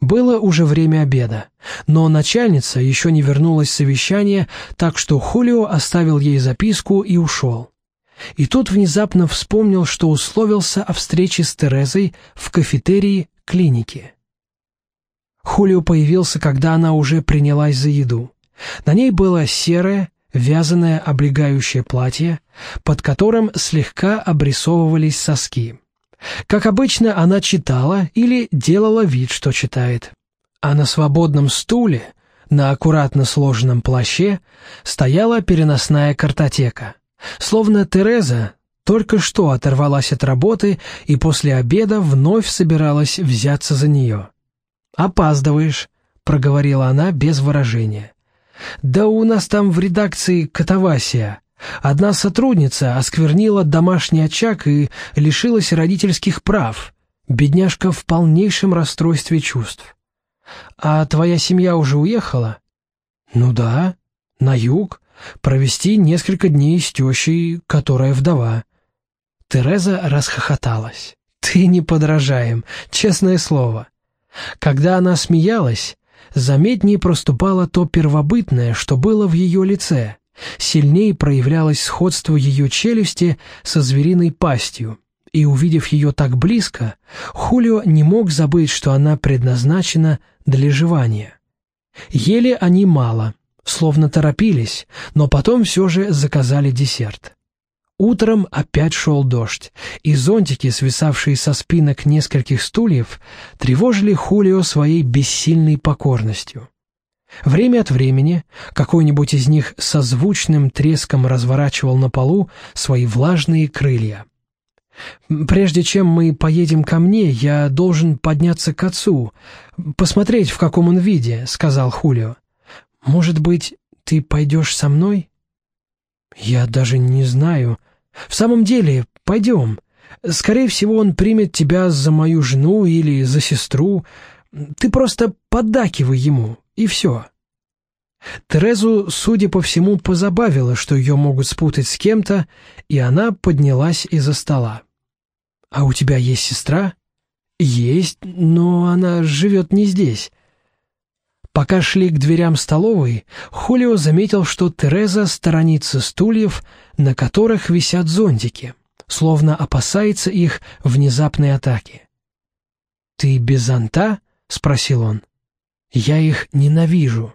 Было уже время обеда, но начальница еще не вернулась с совещания, так что Хулио оставил ей записку и ушел. И тут внезапно вспомнил, что условился о встрече с Терезой в кафетерии клиники. Хулио появился, когда она уже принялась за еду. На ней было серое, вязаное облегающее платье, под которым слегка обрисовывались соски. Как обычно, она читала или делала вид, что читает. А на свободном стуле, на аккуратно сложенном плаще, стояла переносная картотека. Словно Тереза только что оторвалась от работы и после обеда вновь собиралась взяться за нее. «Опаздываешь», — проговорила она без выражения. «Да у нас там в редакции катавасия. Одна сотрудница осквернила домашний очаг и лишилась родительских прав. Бедняжка в полнейшем расстройстве чувств. А твоя семья уже уехала?» «Ну да, на юг. Провести несколько дней с тещей, которая вдова». Тереза расхохоталась. «Ты неподражаем, честное слово». Когда она смеялась, заметнее проступало то первобытное, что было в ее лице, сильнее проявлялось сходство ее челюсти со звериной пастью, и, увидев ее так близко, Хулио не мог забыть, что она предназначена для жевания. Ели они мало, словно торопились, но потом все же заказали десерт. Утром опять шел дождь, и зонтики, свисавшие со спинок нескольких стульев, тревожили Хулио своей бессильной покорностью. Время от времени какой-нибудь из них со звучным треском разворачивал на полу свои влажные крылья. «Прежде чем мы поедем ко мне, я должен подняться к отцу, посмотреть, в каком он виде», — сказал Хулио. «Может быть, ты пойдешь со мной?» «Я даже не знаю. В самом деле, пойдем. Скорее всего, он примет тебя за мою жену или за сестру. Ты просто поддакивай ему, и все». Терезу, судя по всему, позабавило, что ее могут спутать с кем-то, и она поднялась из-за стола. «А у тебя есть сестра?» «Есть, но она живет не здесь». Пока шли к дверям столовой, Хулио заметил, что Тереза сторонится стульев, на которых висят зонтики, словно опасается их внезапной атаки. «Ты без зонта?» — спросил он. «Я их ненавижу».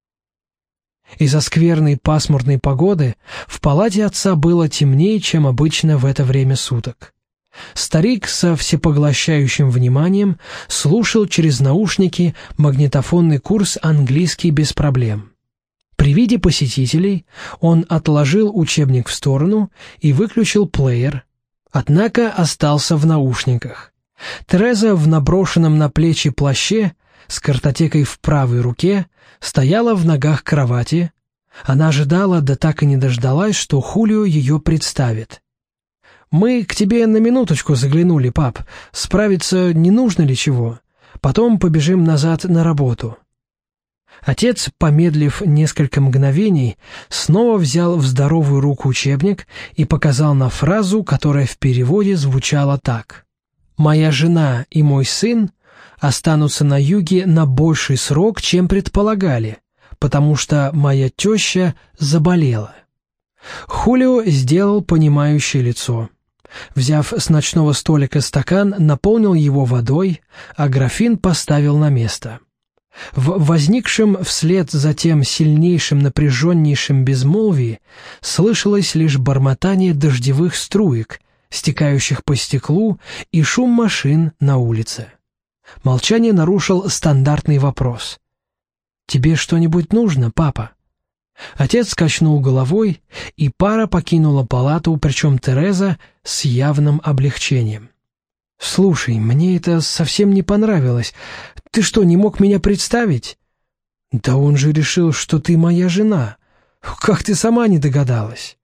Из-за скверной пасмурной погоды в палате отца было темнее, чем обычно в это время суток. Старик со всепоглощающим вниманием слушал через наушники магнитофонный курс «Английский без проблем». При виде посетителей он отложил учебник в сторону и выключил плеер, однако остался в наушниках. Тереза в наброшенном на плечи плаще с картотекой в правой руке стояла в ногах кровати. Она ожидала, да так и не дождалась, что Хулио ее представит. «Мы к тебе на минуточку заглянули, пап. Справиться не нужно ли чего? Потом побежим назад на работу». Отец, помедлив несколько мгновений, снова взял в здоровую руку учебник и показал на фразу, которая в переводе звучала так: «Моя жена и мой сын останутся на юге на больший срок, чем предполагали, потому что моя теща заболела». Хулио сделал понимающее лицо. Взяв с ночного столика стакан, наполнил его водой, а графин поставил на место. В возникшем вслед за тем сильнейшем напряженнейшем безмолвии слышалось лишь бормотание дождевых струек, стекающих по стеклу, и шум машин на улице. Молчание нарушил стандартный вопрос: «Тебе что-нибудь нужно, папа?» Отец качнул головой, и пара покинула палату, причем Тереза с явным облегчением. «Слушай, мне это совсем не понравилось. Ты что, не мог меня представить?» «Да он же решил, что ты моя жена. Как ты сама не догадалась?»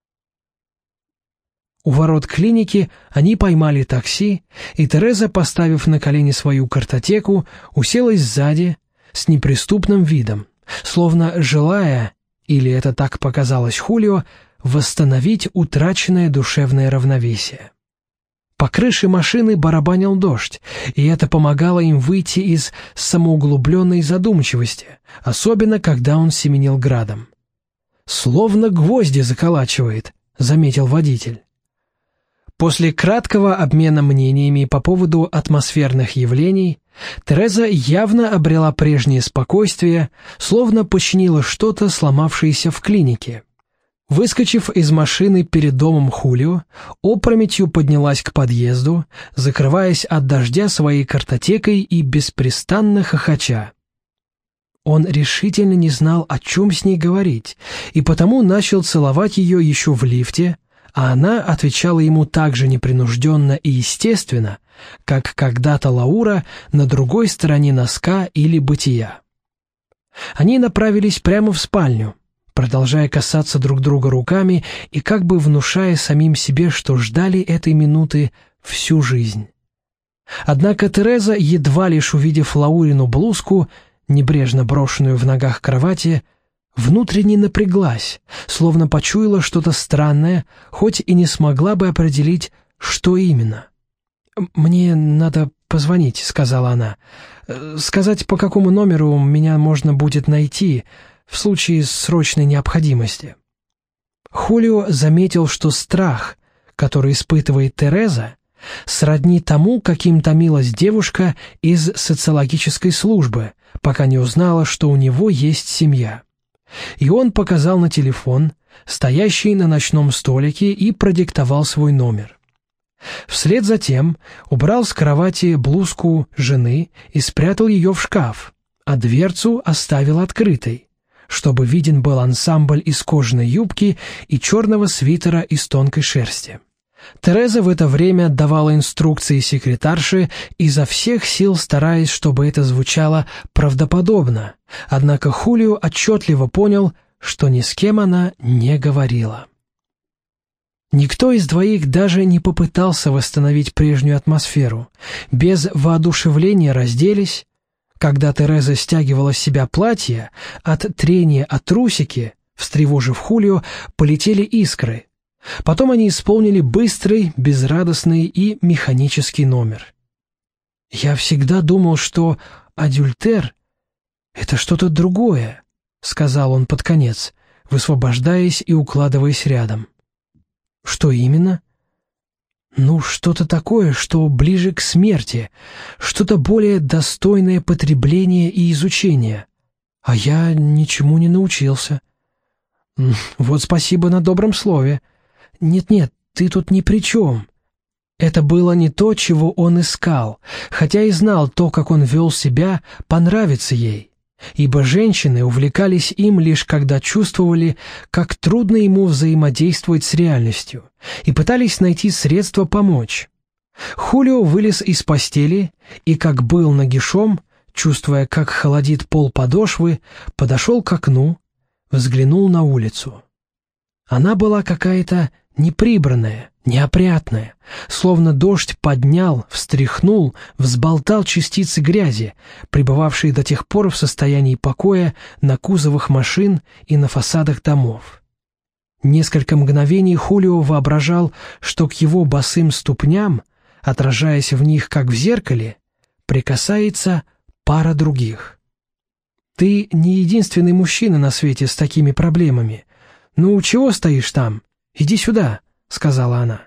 У ворот клиники они поймали такси, и Тереза, поставив на колени свою картотеку, уселась сзади с неприступным видом, словно желая, или это так показалось Хулио, восстановить утраченное душевное равновесие. По крыше машины барабанил дождь, и это помогало им выйти из самоуглубленной задумчивости, особенно когда он семенил градом. «Словно гвозди заколачивает», — заметил водитель. После краткого обмена мнениями по поводу атмосферных явлений Тереза явно обрела прежнее спокойствие, словно починила что-то, сломавшееся в клинике. Выскочив из машины перед домом Хулио, опрометью поднялась к подъезду, закрываясь от дождя своей картотекой и беспрестанно хохоча. Он решительно не знал, о чем с ней говорить, и потому начал целовать ее еще в лифте, а она отвечала ему так же непринужденно и естественно, как когда-то Лаура на другой стороне носка или бытия. Они направились прямо в спальню, продолжая касаться друг друга руками и как бы внушая самим себе, что ждали этой минуты всю жизнь. Однако Тереза, едва лишь увидев Лаурину блузку, небрежно брошенную в ногах кровати, внутренне напряглась, словно почуяла что-то странное, хоть и не смогла бы определить, что именно. «Мне надо позвонить», — сказала она. «Сказать, по какому номеру меня можно будет найти в случае срочной необходимости». Хулио заметил, что страх, который испытывает Тереза, сродни тому, каким томилась девушка из социологической службы, пока не узнала, что у него есть семья. И он показал на телефон, стоящий на ночном столике, и продиктовал свой номер. Вслед за тем убрал с кровати блузку жены и спрятал ее в шкаф, а дверцу оставил открытой, чтобы виден был ансамбль из кожаной юбки и черного свитера из тонкой шерсти. Тереза в это время давала инструкции секретарше, изо всех сил стараясь, чтобы это звучало правдоподобно, однако Хулио отчетливо понял, что ни с кем она не говорила. Никто из двоих даже не попытался восстановить прежнюю атмосферу. Без воодушевления разделись. Когда Тереза стягивала с себя платье, от трения о трусики, встревожив Хулио, полетели искры. Потом они исполнили быстрый, безрадостный и механический номер. «Я всегда думал, что адюльтер — это что-то другое», — сказал он под конец, высвобождаясь и укладываясь рядом. «Что именно?» «Ну, что-то такое, что ближе к смерти, что-то более достойное потребления и изучения. А я ничему не научился». «Вот спасибо на добром слове. Нет-нет, ты тут ни при чем». Это было не то, чего он искал, хотя и знал то, как он вел себя, понравится ей, ибо женщины увлекались им лишь когда чувствовали, как трудно ему взаимодействовать с реальностью, и пытались найти средства помочь. Хулио вылез из постели и, как был нагишом, чувствуя, как холодит пол подошвы, подошел к окну, взглянул на улицу. Она была какая-то неприбранная, неопрятная, словно дождь поднял, встряхнул, взболтал частицы грязи, пребывавшие до тех пор в состоянии покоя на кузовах машин и на фасадах домов. Несколько мгновений Хулио воображал, что к его босым ступням, отражаясь в них как в зеркале, прикасается пара других. «Ты не единственный мужчина на свете с такими проблемами. Ну, чего стоишь там? Иди сюда», — сказала она.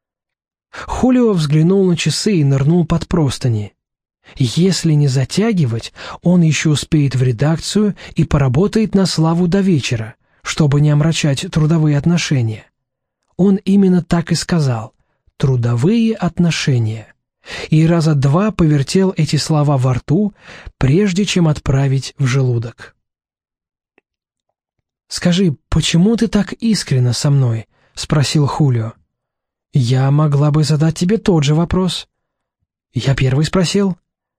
Хулио взглянул на часы и нырнул под простыни. Если не затягивать, он еще успеет в редакцию и поработает на славу до вечера, чтобы не омрачать трудовые отношения. Он именно так и сказал — трудовые отношения. И раза два повертел эти слова во рту, прежде чем отправить в желудок. «Скажи, почему ты так искренна со мной?» — спросил Хулио. «Я могла бы задать тебе тот же вопрос». «Я первый спросил».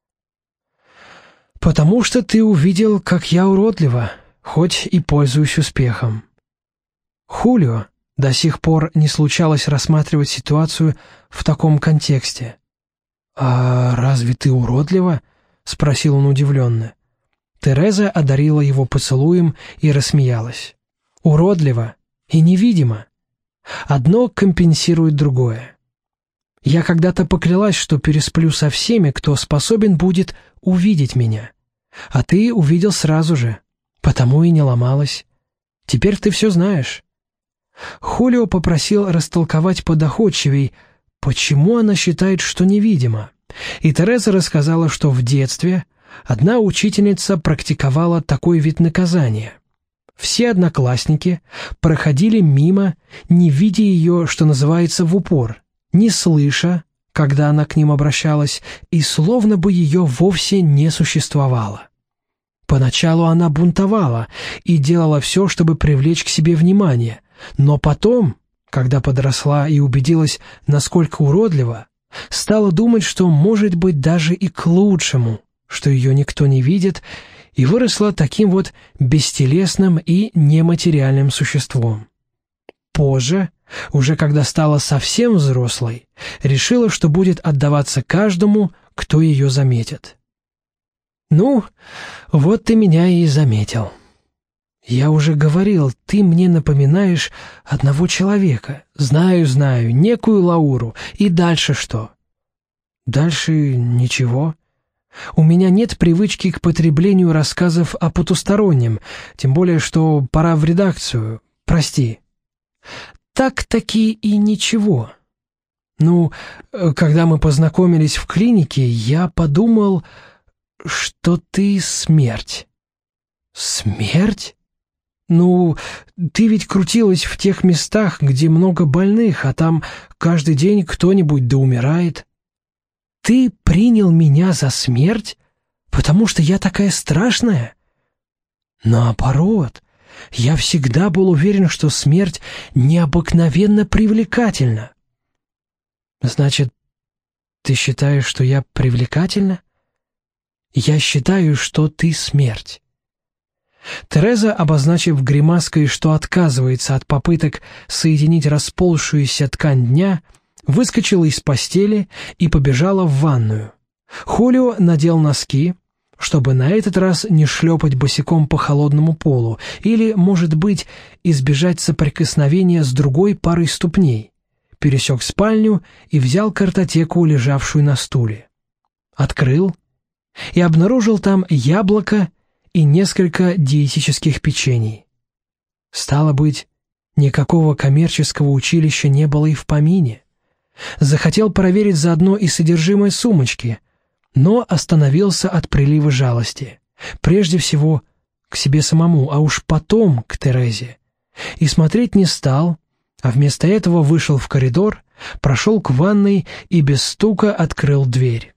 «Потому что ты увидел, как я уродлива, хоть и пользуюсь успехом». Хулио до сих пор не случалось рассматривать ситуацию в таком контексте. «А разве ты уродлива?» — спросил он удивленно. Тереза одарила его поцелуем и рассмеялась. «Уродливо и невидимо. Одно компенсирует другое». Я когда-то поклялась, что пересплю со всеми, кто способен будет увидеть меня. А ты увидел сразу же, потому и не ломалась. Теперь ты все знаешь». Хулио попросил растолковать подоходчивей, почему она считает, что невидима. И Тереза рассказала, что в детстве одна учительница практиковала такой вид наказания. Все одноклассники проходили мимо, не видя ее, что называется, в упор, не слыша, когда она к ним обращалась, и словно бы ее вовсе не существовало. Поначалу она бунтовала и делала все, чтобы привлечь к себе внимание, но потом, когда подросла и убедилась, насколько уродлива, стала думать, что может быть даже и к лучшему, что ее никто не видит, и выросла таким вот бестелесным и нематериальным существом. Позже, уже когда стала совсем взрослой, решила, что будет отдаваться каждому, кто ее заметит. «Ну, вот ты меня и заметил. Я уже говорил, ты мне напоминаешь одного человека. Знаю, некую Лауру. И дальше что?» «Дальше ничего. У меня нет привычки к потреблению рассказов о потустороннем, тем более, что пора в редакцию. Прости». «Так-таки и ничего. Ну, когда мы познакомились в клинике, я подумал, что ты смерть». «Смерть? Ну, ты ведь крутилась в тех местах, где много больных, а там каждый день кто-нибудь да умирает. Ты принял меня за смерть, потому что я такая страшная? Наоборот, я всегда был уверен, что смерть необыкновенно привлекательна». «Значит, ты считаешь, что я привлекательна?» «Я считаю, что ты смерть». Тереза, обозначив гримаской, что отказывается от попыток соединить расползшуюся ткань дня, выскочила из постели и побежала в ванную. Хулио надел носки, чтобы на этот раз не шлепать босиком по холодному полу или, может быть, избежать соприкосновения с другой парой ступней, пересек спальню и взял картотеку, лежавшую на стуле. Открыл и обнаружил там яблоко и несколько диетических печений. Стало быть, никакого коммерческого училища не было и в помине. Захотел проверить заодно и содержимое сумочки, но остановился от прилива жалости. Прежде всего к себе самому, а уж потом к Терезе. И смотреть не стал, а вместо этого вышел в коридор, прошел к ванной и без стука открыл дверь.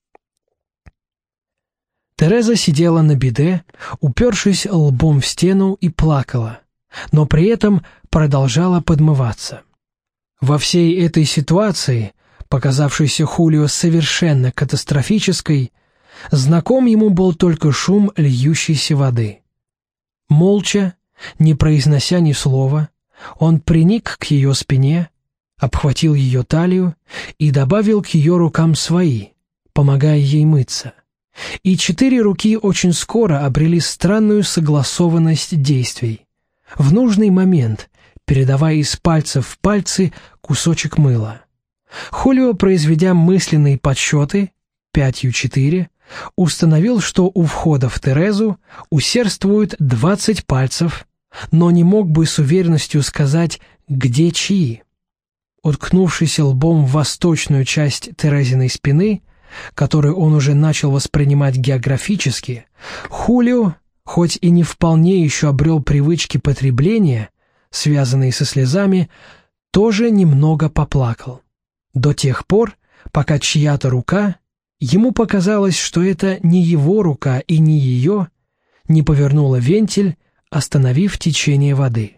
Тереза сидела на биде, упершись лбом в стену, и плакала, но при этом продолжала подмываться. Во всей этой ситуации, показавшейся Хулио совершенно катастрофической, знаком ему был только шум льющейся воды. Молча, не произнося ни слова, он приник к ее спине, обхватил ее талию и добавил к ее рукам свои, помогая ей мыться. И 4 руки очень скоро обрели странную согласованность действий. В нужный момент, передавая из пальцев в пальцы кусочек мыла. Хулио, произведя мысленные подсчеты, 5-4, установил, что у входа в Терезу усердствует 20 пальцев, но не мог бы с уверенностью сказать, где чьи. Уткнувшись лбом в восточную часть Терезиной спины, которую он уже начал воспринимать географически, Хулио, хоть и не вполне еще обрел привычки потребления, связанные со слезами, тоже немного поплакал. До тех пор, пока чья-то рука, ему показалось, что это не его рука и не ее, не повернула вентиль, остановив течение воды.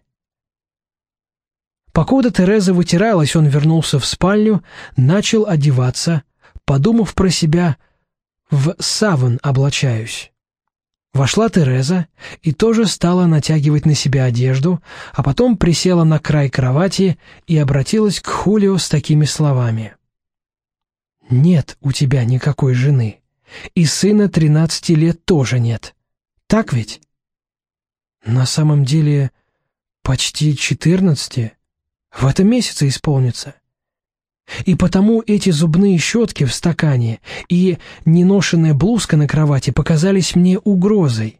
Покуда Тереза вытиралась, он вернулся в спальню, начал одеваться, подумав про себя: «В саван облачаюсь». Вошла Тереза и тоже стала натягивать на себя одежду, а потом присела на край кровати и обратилась к Хулио с такими словами: «Нет у тебя никакой жены, и сына 13 лет тоже нет. Так ведь?» «На самом деле почти 14. В этом месяце исполнится». И потому эти зубные щетки в стакане и неношенная блузка на кровати показались мне угрозой.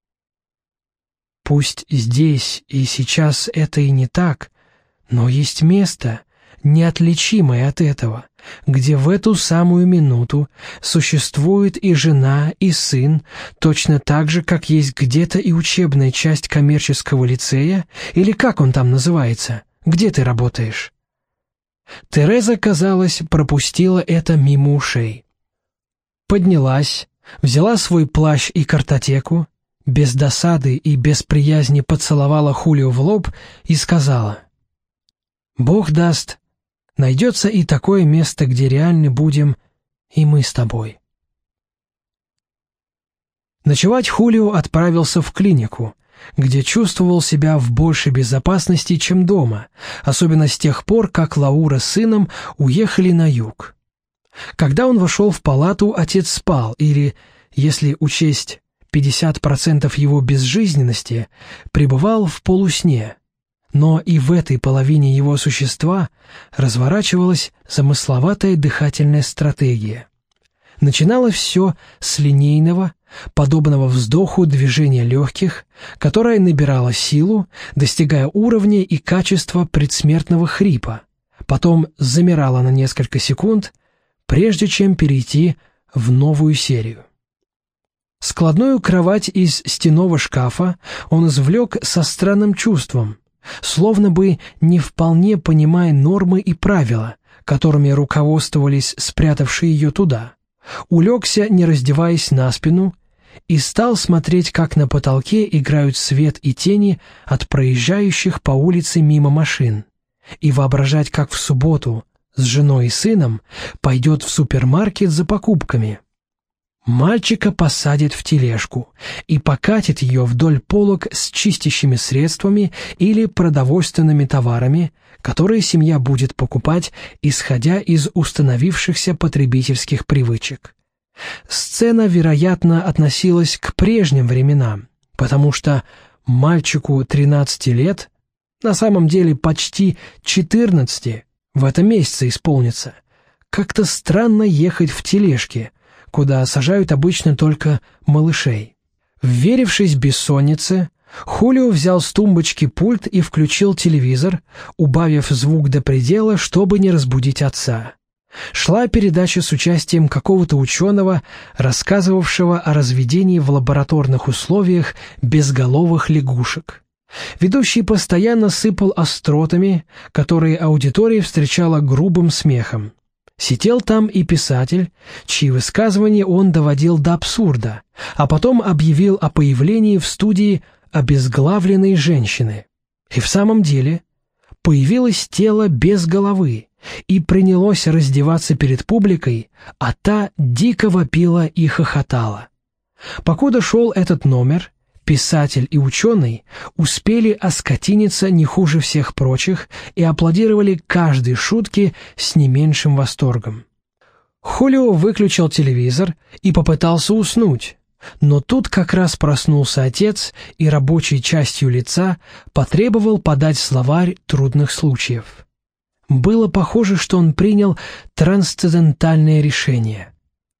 Пусть здесь и сейчас это и не так, но есть место, неотличимое от этого, где в эту самую минуту существует и жена, и сын, точно так же, как есть где-то и учебная часть коммерческого лицея, или как он там называется, где ты работаешь. Тереза, казалось, пропустила это мимо ушей. Поднялась, взяла свой плащ и картотеку, без досады и без приязни поцеловала Хулио в лоб и сказала: «Бог даст, найдется и такое место, где реальны будем и мы с тобой». Ночевать Хулио отправился в клинику, где чувствовал себя в большей безопасности, чем дома, особенно с тех пор, как Лаура с сыном уехали на юг. Когда он вошел в палату, отец спал, или, если учесть 50% его безжизненности, пребывал в полусне. Но и в этой половине его существа разворачивалась замысловатая дыхательная стратегия. Начиналось все с линейного, подобного вздоху движения легких, которое набирало силу, достигая уровня и качества предсмертного хрипа, потом замирало на несколько секунд, прежде чем перейти в новую серию. Складную кровать из стенного шкафа он извлек со странным чувством, словно бы не вполне понимая нормы и правила, которыми руководствовались спрятавшие ее туда, улегся, не раздеваясь, на спину, и стал смотреть, как на потолке играют свет и тени от проезжающих по улице мимо машин, и воображать, как в субботу с женой и сыном пойдет в супермаркет за покупками. Мальчика посадят в тележку и покатит ее вдоль полок с чистящими средствами или продовольственными товарами, которые семья будет покупать, исходя из установившихся потребительских привычек. Сцена, вероятно, относилась к прежним временам, потому что мальчику 13 лет, на самом деле почти 14, в этом месяце исполнится, как-то странно ехать в тележке, куда сажают обычно только малышей. Вверившись бессоннице, Хулио взял с тумбочки пульт и включил телевизор, убавив звук до предела, чтобы не разбудить отца. Шла передача с участием какого-то ученого, рассказывавшего о разведении в лабораторных условиях безголовых лягушек. Ведущий постоянно сыпал остротами, которые аудитория встречала грубым смехом. Сидел там и писатель, чьи высказывания он доводил до абсурда, а потом объявил о появлении в студии обезглавленной женщины. И в самом деле появилось тело без головы и принялось раздеваться перед публикой, а та дико вопила и хохотала. Покуда шел этот номер, писатель и ученый успели оскотиниться не хуже всех прочих и аплодировали каждой шутке с не меньшим восторгом. Хулио выключил телевизор и попытался уснуть, но тут как раз проснулся отец и рабочей частью лица потребовал подать словарь трудных случаев. Было похоже, что он принял трансцендентальное решение.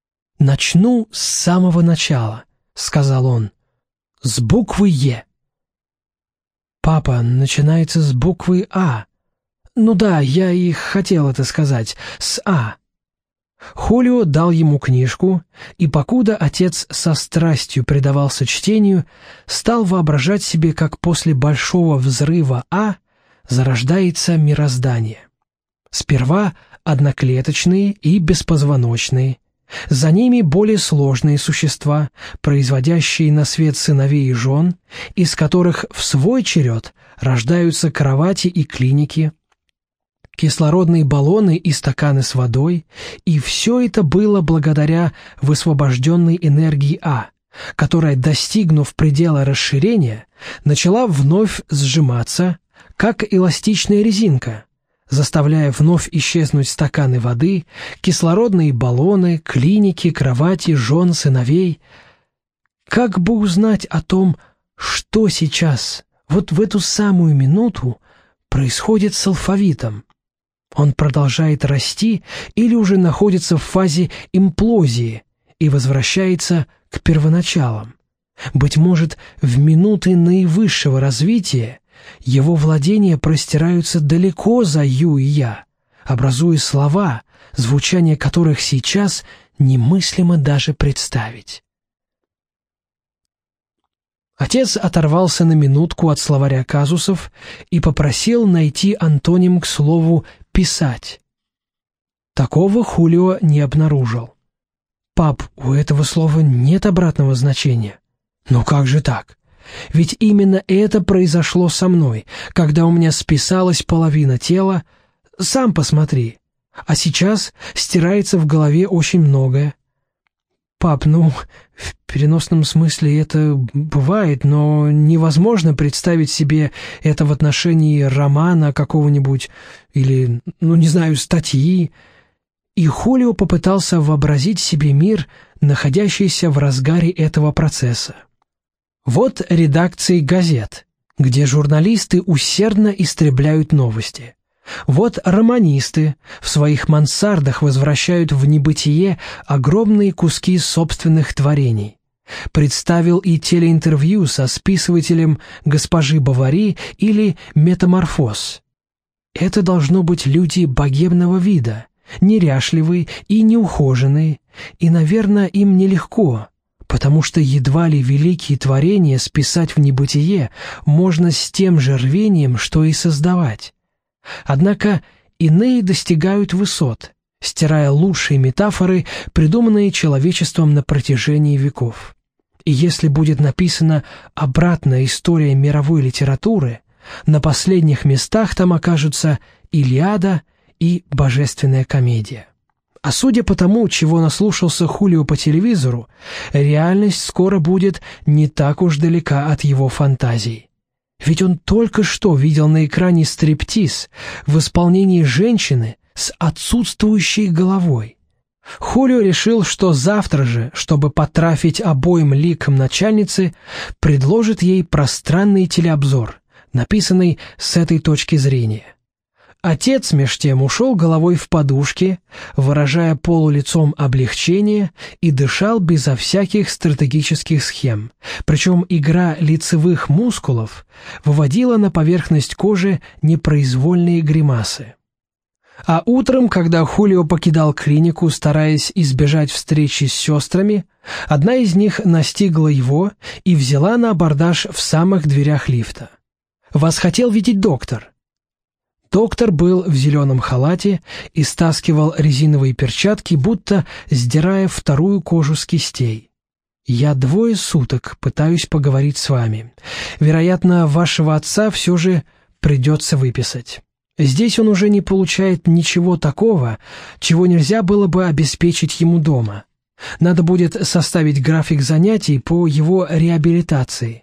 «Начну с самого начала», — сказал он. «С буквы Е». «Папа, начинается с буквы А». «Ну да, я и хотел это сказать, с А». Хулио дал ему книжку, и покуда отец со страстью предавался чтению, стал воображать себе, как после большого взрыва А зарождается мироздание. Сперва одноклеточные и беспозвоночные, за ними более сложные существа, производящие на свет сыновей и жен, из которых в свой черед рождаются кровати и клиники, кислородные баллоны и стаканы с водой, и все это было благодаря высвобожденной энергии А, которая, достигнув предела расширения, начала вновь сжиматься, как эластичная резинка, заставляя вновь исчезнуть стаканы воды, кислородные баллоны, клиники, кровати, жен, сыновей. Как бы узнать о том, что сейчас, вот в эту самую минуту, происходит с алфавитом? Он продолжает расти или уже находится в фазе имплозии и возвращается к первоначалам. Быть может, в минуты наивысшего развития его владения простираются далеко за «ю» и «я», образуя слова, звучание которых сейчас немыслимо даже представить. Отец оторвался на минутку от словаря казусов и попросил найти антоним к слову «писать». Такого Хулио не обнаружил. «Пап, у этого слова нет обратного значения». «Ну как же так? Ведь именно это произошло со мной, когда у меня списалась половина тела. Сам посмотри. А сейчас стирается в голове очень многое». «Пап, ну, в переносном смысле это бывает, но невозможно представить себе это в отношении романа какого-нибудь или, ну, не знаю, статьи». И Хулио попытался вообразить себе мир, находящийся в разгаре этого процесса. Вот редакции газет, где журналисты усердно истребляют новости. Вот романисты в своих мансардах возвращают в небытие огромные куски собственных творений. Представил и телеинтервью со списывателем госпожи Бовари или «Метаморфоз». Это должно быть люди богемного вида, неряшливые и неухоженные, и, наверное, им нелегко, потому что едва ли великие творения списать в небытие можно с тем же рвением, что и создавать. Однако иные достигают высот, стирая лучшие метафоры, придуманные человечеством на протяжении веков. И если будет написана обратная история мировой литературы, на последних местах там окажутся «Илиада» и «Божественная комедия». А судя по тому, чего наслушался Хулио по телевизору, реальность скоро будет не так уж далека от его фантазий. Ведь он только что видел на экране стриптиз в исполнении женщины с отсутствующей головой. Хулио решил, что завтра же, чтобы потрафить обоим ликам начальницы, предложит ей пространный телеобзор, написанный с этой точки зрения. Отец меж тем ушел головой в подушки, выражая полулицом облегчение, и дышал безо всяких стратегических схем, причем игра лицевых мускулов выводила на поверхность кожи непроизвольные гримасы. А утром, когда Хулио покидал клинику, стараясь избежать встречи с сестрами, одна из них настигла его и взяла на абордаж в самых дверях лифта. «Вас хотел видеть доктор». Доктор был в зеленом халате и стаскивал резиновые перчатки, будто сдирая вторую кожу с кистей. «Я 2 суток пытаюсь поговорить с вами. Вероятно, вашего отца все же придется выписать. Здесь он уже не получает ничего такого, чего нельзя было бы обеспечить ему дома. Надо будет составить график занятий по его реабилитации».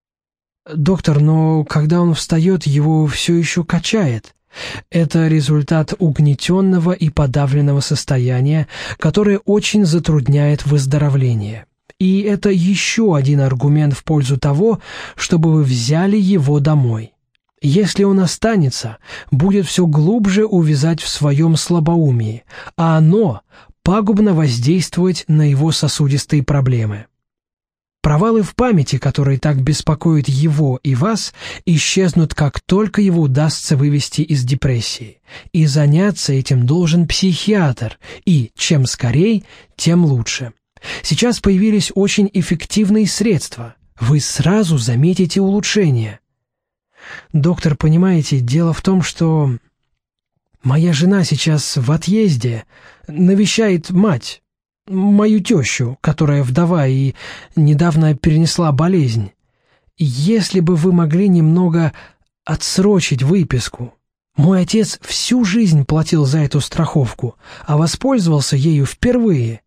«Доктор, но когда он встает, его все еще качает. Это результат угнетенного и подавленного состояния, которое очень затрудняет выздоровление. И это еще один аргумент в пользу того, чтобы вы взяли его домой. Если он останется, будет все глубже увязать в своем слабоумии, а оно пагубно воздействовать на его сосудистые проблемы. Провалы в памяти, которые так беспокоят его и вас, исчезнут, как только его удастся вывести из депрессии. И заняться этим должен психиатр, и чем скорей, тем лучше. Сейчас появились очень эффективные средства. Вы сразу заметите улучшение». «Доктор, понимаете, дело в том, что моя жена сейчас в отъезде, навещает мать, мою тещу, которая вдова и недавно перенесла болезнь. Если бы вы могли немного отсрочить выписку. Мой отец всю жизнь платил за эту страховку, а воспользовался ею впервые.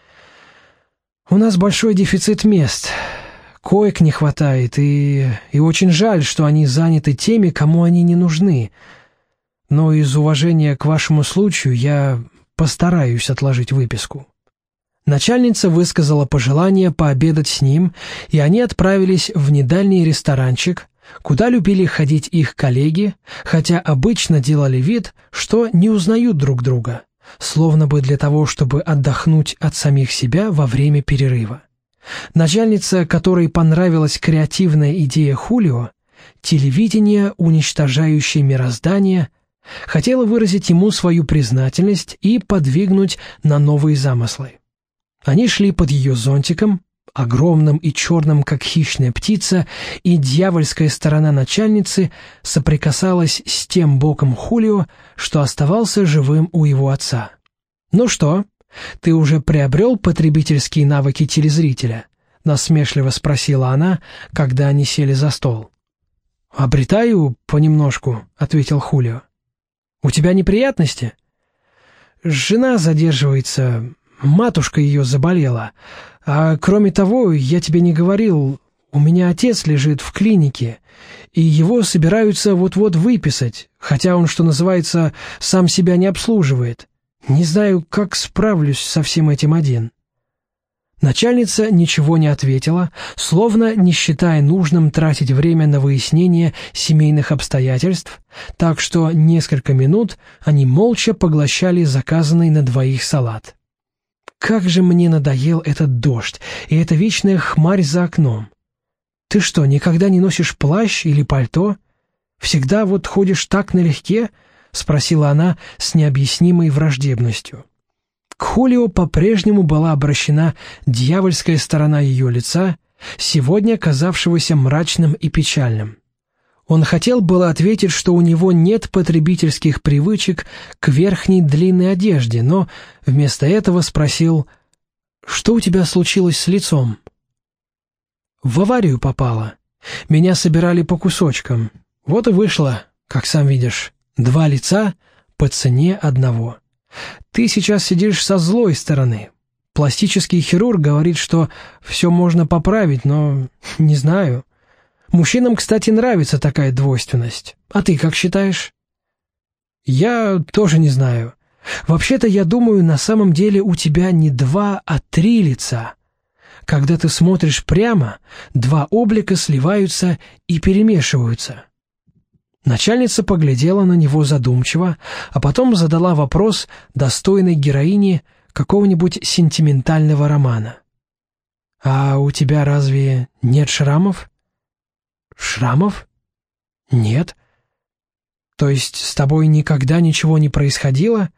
У нас большой дефицит мест, коек не хватает, и очень жаль, что они заняты теми, кому они не нужны. Но из уважения к вашему случаю я постараюсь отложить выписку». Начальница высказала пожелание пообедать с ним, и они отправились в недальний ресторанчик, куда любили ходить их коллеги, хотя обычно делали вид, что не узнают друг друга, словно бы для того, чтобы отдохнуть от самих себя во время перерыва. Начальница, которой понравилась креативная идея Хулио, телевидение, уничтожающее мироздание, хотела выразить ему свою признательность и подвигнуть на новые замыслы. Они шли под ее зонтиком, огромным и черным, как хищная птица, и дьявольская сторона начальницы соприкасалась с тем боком Хулио, что оставался живым у его отца. «Ну что, ты уже приобрел потребительские навыки телезрителя?» — насмешливо спросила она, когда они сели за стол. «Обретаю понемножку», — ответил Хулио. «У тебя неприятности?» «Жена задерживается, матушка ее заболела. А кроме того, я тебе не говорил, у меня отец лежит в клинике, и его собираются вот-вот выписать, хотя он, что называется, сам себя не обслуживает. Не знаю, как справлюсь со всем этим один». Начальница ничего не ответила, словно не считая нужным тратить время на выяснение семейных обстоятельств, так что несколько минут они молча поглощали заказанный на двоих салат. «Как же мне надоел этот дождь и эта вечная хмарь за окном. Ты что, никогда не носишь плащ или пальто? Всегда вот ходишь так налегке?» — спросила она с необъяснимой враждебностью. К Хулио по-прежнему была обращена дьявольская сторона ее лица, сегодня казавшегося мрачным и печальным. Он хотел было ответить, что у него нет потребительских привычек к верхней длинной одежде, но вместо этого спросил: «Что у тебя случилось с лицом?» «В аварию попала. Меня собирали по кусочкам. Вот и вышло, как сам видишь, 2 лица по цене одного. Ты сейчас сидишь со злой стороны. Пластический хирург говорит, что все можно поправить, но не знаю. Мужчинам, кстати, нравится такая двойственность. А ты как считаешь?» «Я тоже не знаю. Вообще-то, я думаю, на самом деле у тебя не 2, а 3 лица. Когда ты смотришь прямо, 2 облика сливаются и перемешиваются». Начальница поглядела на него задумчиво, а потом задала вопрос, достойный героини какого-нибудь сентиментального романа. «А у тебя разве нет шрамов?» «Шрамов? Нет. То есть с тобой никогда ничего не происходило?»